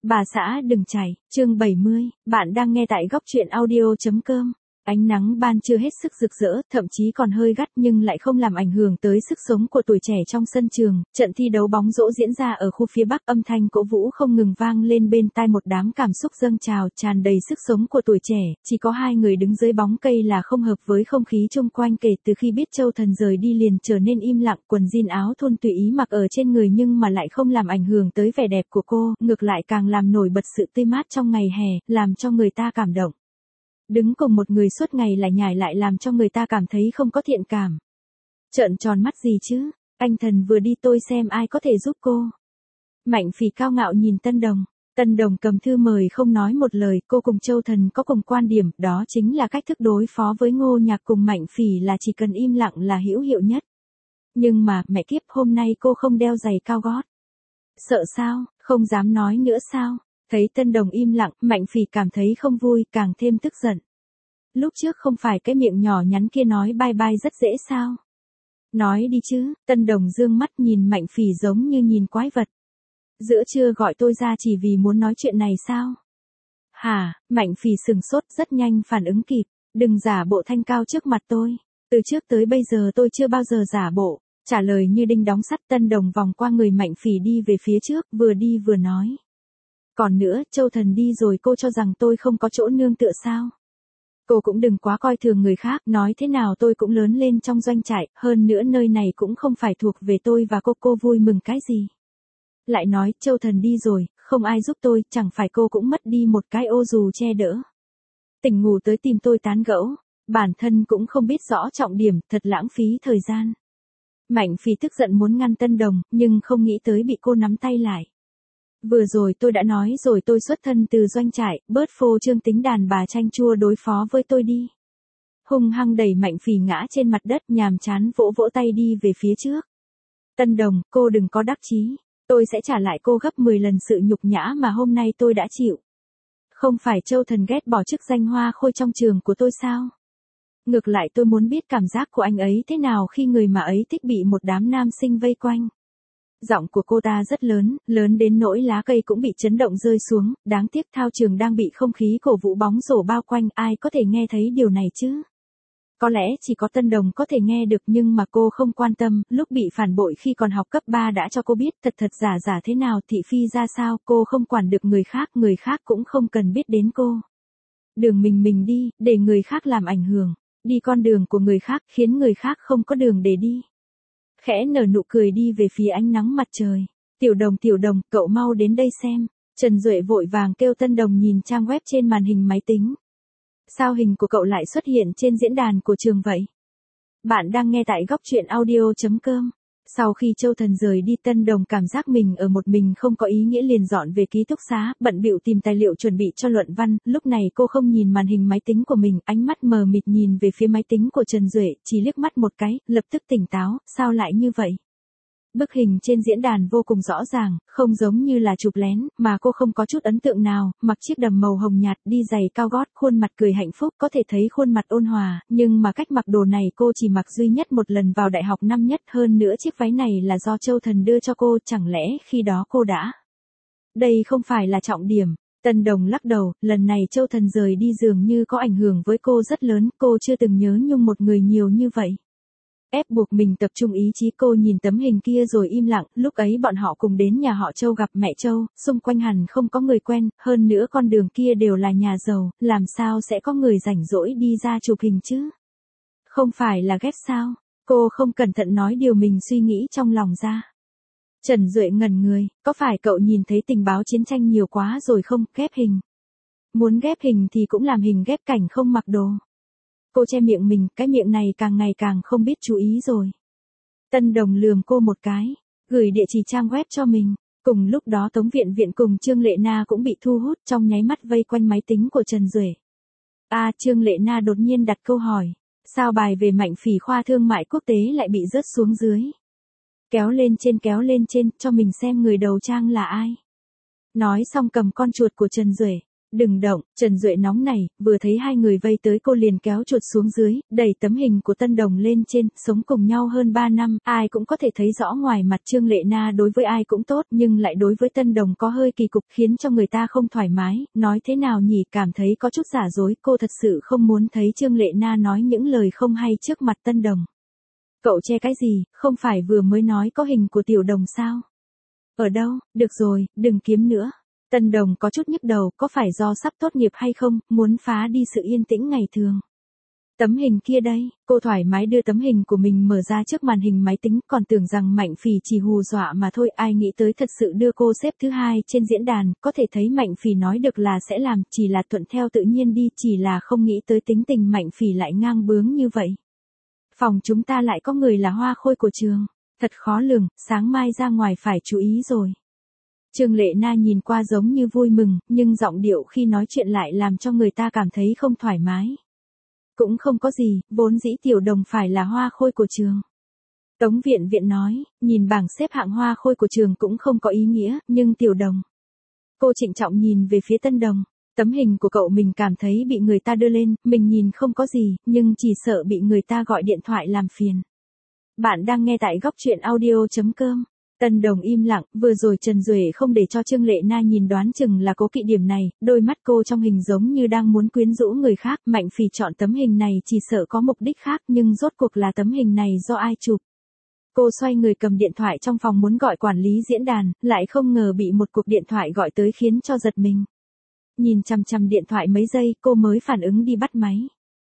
Bà xã đừng chảy, chương 70, bạn đang nghe tại góc truyện audio.com. Ánh nắng ban trưa hết sức rực rỡ, thậm chí còn hơi gắt nhưng lại không làm ảnh hưởng tới sức sống của tuổi trẻ trong sân trường. Trận thi đấu bóng rổ diễn ra ở khu phía Bắc, âm thanh cổ vũ không ngừng vang lên bên tai, một đám cảm xúc dâng trào, tràn đầy sức sống của tuổi trẻ. Chỉ có hai người đứng dưới bóng cây là không hợp với không khí chung quanh. Kể từ khi biết Châu Thần rời đi liền trở nên im lặng, quần jean áo thun tùy ý mặc ở trên người nhưng mà lại không làm ảnh hưởng tới vẻ đẹp của cô, ngược lại càng làm nổi bật sự tươi mát trong ngày hè, làm cho người ta cảm động. Đứng cùng một người suốt ngày lải nhải lại làm cho người ta cảm thấy không có thiện cảm. Trợn tròn mắt gì chứ, anh Thần vừa đi tôi xem ai có thể giúp cô. Mạnh Phỉ cao ngạo nhìn Tân Đồng. Tân Đồng cầm thư mời không nói một lời, cô cùng Châu Thần có cùng quan điểm, đó chính là cách thức đối phó với Ngô Nhạc cùng Mạnh Phỉ là chỉ cần im lặng là hữu hiệu nhất. Nhưng mà, mẹ kiếp, hôm nay cô không đeo giày cao gót. Sợ sao, không dám nói nữa sao? Thấy Tân Đồng im lặng, Mạnh Phỉ cảm thấy không vui, càng thêm tức giận. Lúc trước không phải cái miệng nhỏ nhắn kia nói bye bye rất dễ sao? Nói đi chứ, Tân Đồng dương mắt nhìn Mạnh Phỉ giống như nhìn quái vật. Giữa trưa gọi tôi ra chỉ vì muốn nói chuyện này sao? Hả, Mạnh Phỉ sừng sốt rất nhanh phản ứng kịp, đừng giả bộ thanh cao trước mặt tôi. Từ trước tới bây giờ tôi chưa bao giờ giả bộ. Trả lời như đinh đóng sắt. Tân Đồng vòng qua người Mạnh Phỉ đi về phía trước, vừa đi vừa nói. Còn nữa, Châu Thần đi rồi cô cho rằng tôi không có chỗ nương tựa sao? Cô cũng đừng quá coi thường người khác, nói thế nào tôi cũng lớn lên trong doanh trại, hơn nữa nơi này cũng không phải thuộc về tôi và cô vui mừng cái gì? Lại nói, Châu Thần đi rồi, không ai giúp tôi, chẳng phải cô cũng mất đi một cái ô dù che đỡ. Tỉnh ngủ tới tìm tôi tán gẫu, bản thân cũng không biết rõ trọng điểm, thật lãng phí thời gian. Mạnh Phỉ tức giận muốn ngăn Tân Đồng, nhưng không nghĩ tới bị cô nắm tay lại. Vừa rồi tôi đã nói rồi, tôi xuất thân từ doanh trại, bớt phô trương tính đàn bà chanh chua đối phó với tôi đi. Hung hăng đẩy Mạnh Phỉ ngã trên mặt đất, nhàm chán vỗ vỗ tay đi về phía trước. Tân Đồng, cô đừng có đắc chí, tôi sẽ trả lại cô gấp 10 lần sự nhục nhã mà hôm nay tôi đã chịu. Không phải Châu Thần ghét bỏ chức danh hoa khôi trong trường của tôi sao? Ngược lại tôi muốn biết cảm giác của anh ấy thế nào khi người mà ấy thích bị một đám nam sinh vây quanh. Giọng của cô ta rất lớn, lớn đến nỗi lá cây cũng bị chấn động rơi xuống, đáng tiếc thao trường đang bị không khí cổ vũ bóng rổ bao quanh, ai có thể nghe thấy điều này chứ? Có lẽ chỉ có Tân Đồng có thể nghe được nhưng mà cô không quan tâm, lúc bị phản bội khi còn học cấp 3 đã cho cô biết thật giả thế nào, thị phi ra sao, cô không quản được người khác cũng không cần biết đến cô. Đường mình đi, để người khác làm ảnh hưởng, đi con đường của người khác khiến người khác không có đường để đi. Khẽ nở nụ cười đi về phía ánh nắng mặt trời. Tiểu Đồng, cậu mau đến đây xem. Trần Duệ vội vàng kêu Tân Đồng nhìn trang web trên màn hình máy tính. Sao hình của cậu lại xuất hiện trên diễn đàn của trường vậy? Bạn đang nghe tại góc truyện audio.com. Sau khi Châu Thần rời đi, Tân Đồng cảm giác mình ở một mình không có ý nghĩa liền dọn về ký túc xá, bận bịu tìm tài liệu chuẩn bị cho luận văn. Lúc này cô không nhìn màn hình máy tính của mình, ánh mắt mờ mịt nhìn về phía máy tính của Trần Duệ, chỉ liếc mắt một cái, lập tức tỉnh táo, sao lại như vậy? Bức hình trên diễn đàn vô cùng rõ ràng, không giống như là chụp lén, mà cô không có chút ấn tượng nào, mặc chiếc đầm màu hồng nhạt, đi giày cao gót, khuôn mặt cười hạnh phúc, có thể thấy khuôn mặt ôn hòa, nhưng mà cách mặc đồ này cô chỉ mặc duy nhất một lần vào đại học năm nhất, hơn nữa chiếc váy này là do Châu Thần đưa cho cô, chẳng lẽ khi đó cô đã... Đây không phải là trọng điểm. Tân Đồng lắc đầu, lần này Châu Thần rời đi dường như có ảnh hưởng với cô rất lớn, cô chưa từng nhớ nhung một người nhiều như vậy. Ép buộc mình tập trung ý chí, cô nhìn tấm hình kia rồi im lặng, lúc ấy bọn họ cùng đến nhà họ Châu gặp mẹ Châu, xung quanh hẳn không có người quen, hơn nữa con đường kia đều là nhà giàu, làm sao sẽ có người rảnh rỗi đi ra chụp hình chứ? Không phải là ghép sao? Cô không cẩn thận nói điều mình suy nghĩ trong lòng ra. Trần Duệ ngẩn người, có phải cậu nhìn thấy tình báo chiến tranh nhiều quá rồi không? Ghép hình. Muốn ghép hình thì cũng làm hình ghép cảnh không mặc đồ. Cô che miệng mình, cái miệng này càng ngày càng không biết chú ý rồi. Tân Đồng lườm cô một cái, gửi địa chỉ trang web cho mình. Cùng lúc đó Tống Viện cùng Trương Lệ Na cũng bị thu hút, trong nháy mắt vây quanh máy tính của Trần Duệ. Trương Lệ Na đột nhiên đặt câu hỏi, sao bài về Mạnh Phỉ khoa thương mại quốc tế lại bị rớt xuống dưới? Kéo lên trên, cho mình xem người đầu trang là ai. Nói xong cầm con chuột của Trần Duệ, Đừng động, Trần Duệ nóng nảy, vừa thấy hai người vây tới cô liền kéo chuột xuống dưới, đẩy tấm hình của Tân Đồng lên trên, sống cùng nhau hơn 3 năm, ai cũng có thể thấy rõ ngoài mặt Trương Lệ Na đối với ai cũng tốt, nhưng lại đối với Tân Đồng có hơi kỳ cục khiến cho người ta không thoải mái, nói thế nào nhỉ, cảm thấy có chút giả dối, cô thật sự không muốn thấy Trương Lệ Na nói những lời không hay trước mặt Tân Đồng. Cậu che cái gì, không phải vừa mới nói có hình của Tiểu Đồng sao? Ở đâu, được rồi, đừng kiếm nữa. Tân Đồng có chút nhức đầu, có phải do sắp tốt nghiệp hay không, muốn phá đi sự yên tĩnh ngày thường. Tấm hình kia đây, cô thoải mái đưa tấm hình của mình mở ra trước màn hình máy tính, còn tưởng rằng Mạnh Phỉ chỉ hù dọa mà thôi, ai nghĩ tới thật sự đưa cô xếp thứ 2 trên diễn đàn, có thể thấy Mạnh Phỉ nói được là sẽ làm, chỉ là thuận theo tự nhiên đi, chỉ là không nghĩ tới tính tình Mạnh Phỉ lại ngang bướng như vậy. Phòng chúng ta lại có người là hoa khôi của trường, thật khó lường, sáng mai ra ngoài phải chú ý rồi. Trương Lệ Na nhìn qua giống như vui mừng, nhưng giọng điệu khi nói chuyện lại làm cho người ta cảm thấy không thoải mái. Cũng không có gì, vốn dĩ Tiểu Đồng phải là hoa khôi của trường. Tống Viện Viện nói, nhìn bảng xếp hạng hoa khôi của trường cũng không có ý nghĩa, nhưng Tiểu Đồng. Cô trịnh trọng nhìn về phía Tân Đồng, tấm hình của cậu mình cảm thấy bị người ta đưa lên, mình nhìn không có gì, nhưng chỉ sợ bị người ta gọi điện thoại làm phiền. Bạn đang nghe tại góc truyện audio.com. Tân Đồng im lặng, vừa rồi Trần Duệ không để cho Trương Lệ Na nhìn, đoán chừng là cố kỵ điểm này, đôi mắt cô trong hình giống như đang muốn quyến rũ người khác, Mạnh Phỉ chọn tấm hình này chỉ sợ có mục đích khác, nhưng rốt cuộc là tấm hình này do ai chụp. Cô xoay người cầm điện thoại trong phòng muốn gọi quản lý diễn đàn, lại không ngờ bị một cuộc điện thoại gọi tới khiến cho giật mình. Nhìn chằm chằm điện thoại mấy giây, cô mới phản ứng đi bắt máy.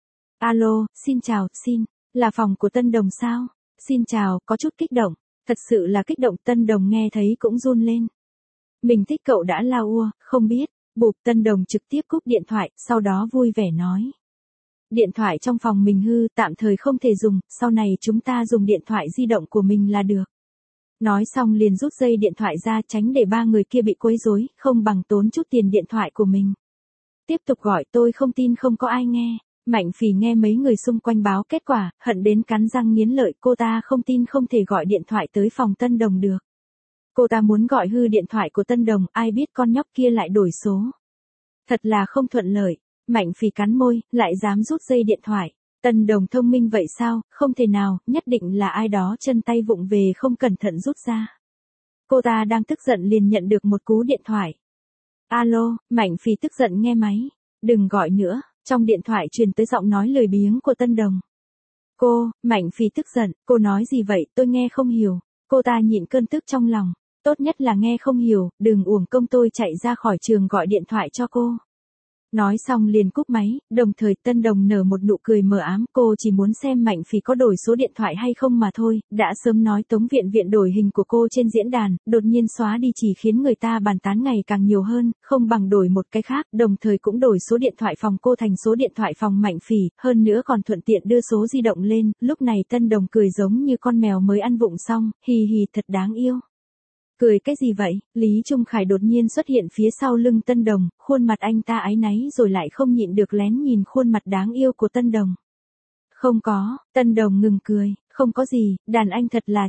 Alo, xin chào, là phòng của Tân Đồng sao? Xin chào, có chút kích động. Thật sự là kích động, Tân Đồng nghe thấy cũng run lên. Mình thích cậu đã lao ua, không biết. Bụp, Tân Đồng trực tiếp cúp điện thoại, sau đó vui vẻ nói. Điện thoại trong phòng mình hư, tạm thời không thể dùng, sau này chúng ta dùng điện thoại di động của mình là được. Nói xong liền rút dây điện thoại ra, tránh để ba người kia bị quấy rối, không bằng tốn chút tiền điện thoại của mình. Tiếp tục gọi, tôi không tin không có ai nghe. Mạnh Phỉ nghe mấy người xung quanh báo kết quả, hận đến cắn răng nghiến lợi, cô ta không tin không thể gọi điện thoại tới phòng Tân Đồng được. Cô ta muốn gọi hư điện thoại của Tân Đồng, ai biết con nhóc kia lại đổi số. Thật là không thuận lợi. Mạnh Phỉ cắn môi, lại dám rút dây điện thoại. Tân Đồng thông minh vậy sao, không thể nào, nhất định là ai đó chân tay vụng về không cẩn thận rút ra. Cô ta đang tức giận liền nhận được một cú điện thoại. Alo, Mạnh Phỉ tức giận nghe máy. Đừng gọi nữa. Trong điện thoại truyền tới giọng nói lười biếng của Tân Đồng. Cô, Mạnh Phỉ tức giận, cô nói gì vậy, tôi nghe không hiểu. Cô ta nhịn cơn tức trong lòng, tốt nhất là nghe không hiểu, đừng uổng công tôi chạy ra khỏi trường gọi điện thoại cho cô. Nói xong liền cúp máy, đồng thời Tân Đồng nở một nụ cười mờ ám, cô chỉ muốn xem Mạnh Phỉ có đổi số điện thoại hay không mà thôi, đã sớm nói Tống Viện Viện đổi hình của cô trên diễn đàn, đột nhiên xóa đi chỉ khiến người ta bàn tán ngày càng nhiều hơn, không bằng đổi một cái khác, đồng thời cũng đổi số điện thoại phòng cô thành số điện thoại phòng Mạnh Phỉ, hơn nữa còn thuận tiện đưa số di động lên, lúc này Tân Đồng cười giống như con mèo mới ăn vụng xong, hì hì thật đáng yêu. Cười cái gì vậy? Lý Trung Khải đột nhiên xuất hiện phía sau lưng Tân Đồng, khuôn mặt anh ta áy náy rồi lại không nhịn được lén nhìn khuôn mặt đáng yêu của Tân Đồng. Không có, Tân Đồng ngừng cười, không có gì, đàn anh thật là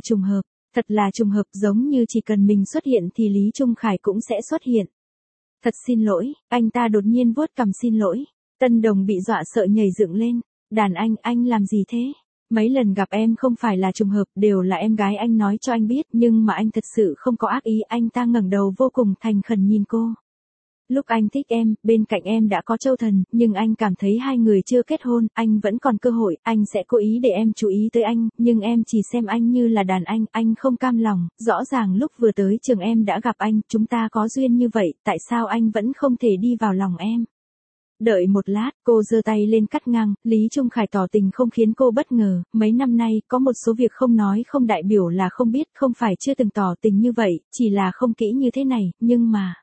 trùng hợp giống như chỉ cần mình xuất hiện thì Lý Trung Khải cũng sẽ xuất hiện. Thật xin lỗi, anh ta đột nhiên vuốt cằm xin lỗi. Tân Đồng bị dọa sợ nhảy dựng lên, đàn anh làm gì thế? Mấy lần gặp em không phải là trùng hợp, đều là em gái anh nói cho anh biết, nhưng mà anh thật sự không có ác ý, anh ta ngẩng đầu vô cùng thành khẩn nhìn cô. Lúc anh thích em, bên cạnh em đã có Châu Thần, nhưng anh cảm thấy hai người chưa kết hôn, anh vẫn còn cơ hội, anh sẽ cố ý để em chú ý tới anh, nhưng em chỉ xem anh như là đàn anh không cam lòng, rõ ràng lúc vừa tới trường em đã gặp anh, chúng ta có duyên như vậy, tại sao anh vẫn không thể đi vào lòng em? Đợi một lát, cô giơ tay lên cắt ngang, Lý Trung Khải tỏ tình không khiến cô bất ngờ, mấy năm nay, có một số việc không nói không đại biểu là không biết, không phải chưa từng tỏ tình như vậy, chỉ là không kỹ như thế này, nhưng mà...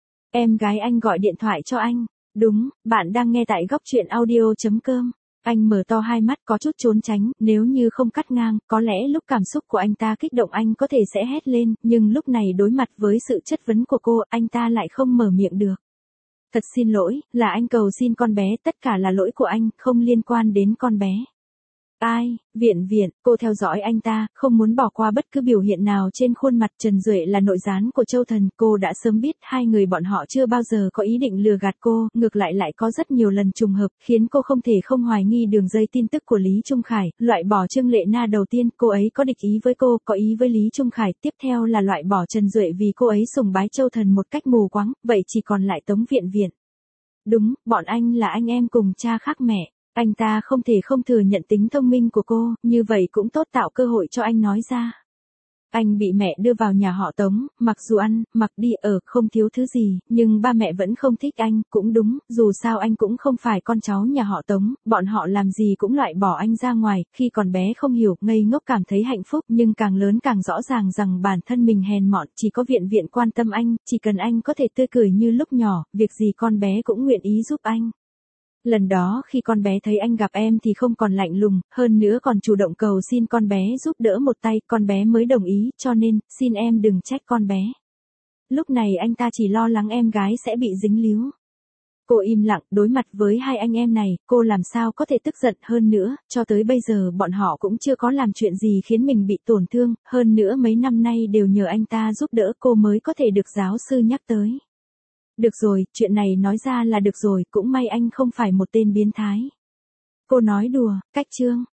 Em gái anh gọi điện thoại cho anh. Đúng, bạn đang nghe tại góc truyện audio.com. Anh mở to hai mắt có chút trốn tránh, nếu như không cắt ngang, có lẽ lúc cảm xúc của anh ta kích động anh có thể sẽ hét lên, nhưng lúc này đối mặt với sự chất vấn của cô, anh ta lại không mở miệng được. Thật xin lỗi, là anh cầu xin con bé, tất cả là lỗi của anh, không liên quan đến con bé. Ai, Viện Viện, cô theo dõi anh ta, không muốn bỏ qua bất cứ biểu hiện nào trên khuôn mặt. Trần Duệ là nội gián của Châu Thần, cô đã sớm biết hai người bọn họ chưa bao giờ có ý định lừa gạt cô, ngược lại lại có rất nhiều lần trùng hợp, khiến cô không thể không hoài nghi đường dây tin tức của Lý Trung Khải. Loại bỏ Trương Lệ Na đầu tiên, cô ấy có địch ý với cô, có ý với Lý Trung Khải, tiếp theo là loại bỏ Trần Duệ vì cô ấy sùng bái Châu Thần một cách mù quáng, vậy chỉ còn lại Tống Viện Viện. Đúng, bọn anh là anh em cùng cha khác mẹ. Anh ta không thể không thừa nhận tính thông minh của cô, như vậy cũng tốt tạo cơ hội cho anh nói ra. Anh bị mẹ đưa vào nhà họ Tống, mặc dù ăn, mặc đi ở, không thiếu thứ gì, nhưng ba mẹ vẫn không thích anh, cũng đúng, dù sao anh cũng không phải con cháu nhà họ Tống, bọn họ làm gì cũng loại bỏ anh ra ngoài, khi còn bé không hiểu, ngây ngốc cảm thấy hạnh phúc, nhưng càng lớn càng rõ ràng rằng bản thân mình hèn mọn, chỉ có Viện Viện quan tâm anh, chỉ cần anh có thể tươi cười như lúc nhỏ, việc gì con bé cũng nguyện ý giúp anh. Lần đó khi con bé thấy anh gặp em thì không còn lạnh lùng, hơn nữa còn chủ động cầu xin con bé giúp đỡ một tay, con bé mới đồng ý, cho nên, xin em đừng trách con bé. Lúc này anh ta chỉ lo lắng em gái sẽ bị dính líu. Cô im lặng, đối mặt với hai anh em này, cô làm sao có thể tức giận hơn nữa, cho tới bây giờ bọn họ cũng chưa có làm chuyện gì khiến mình bị tổn thương, hơn nữa mấy năm nay đều nhờ anh ta giúp đỡ cô mới có thể được giáo sư nhắc tới. Được rồi, chuyện này nói ra là được rồi, cũng may anh không phải một tên biến thái. Cô nói đùa, cách Trương.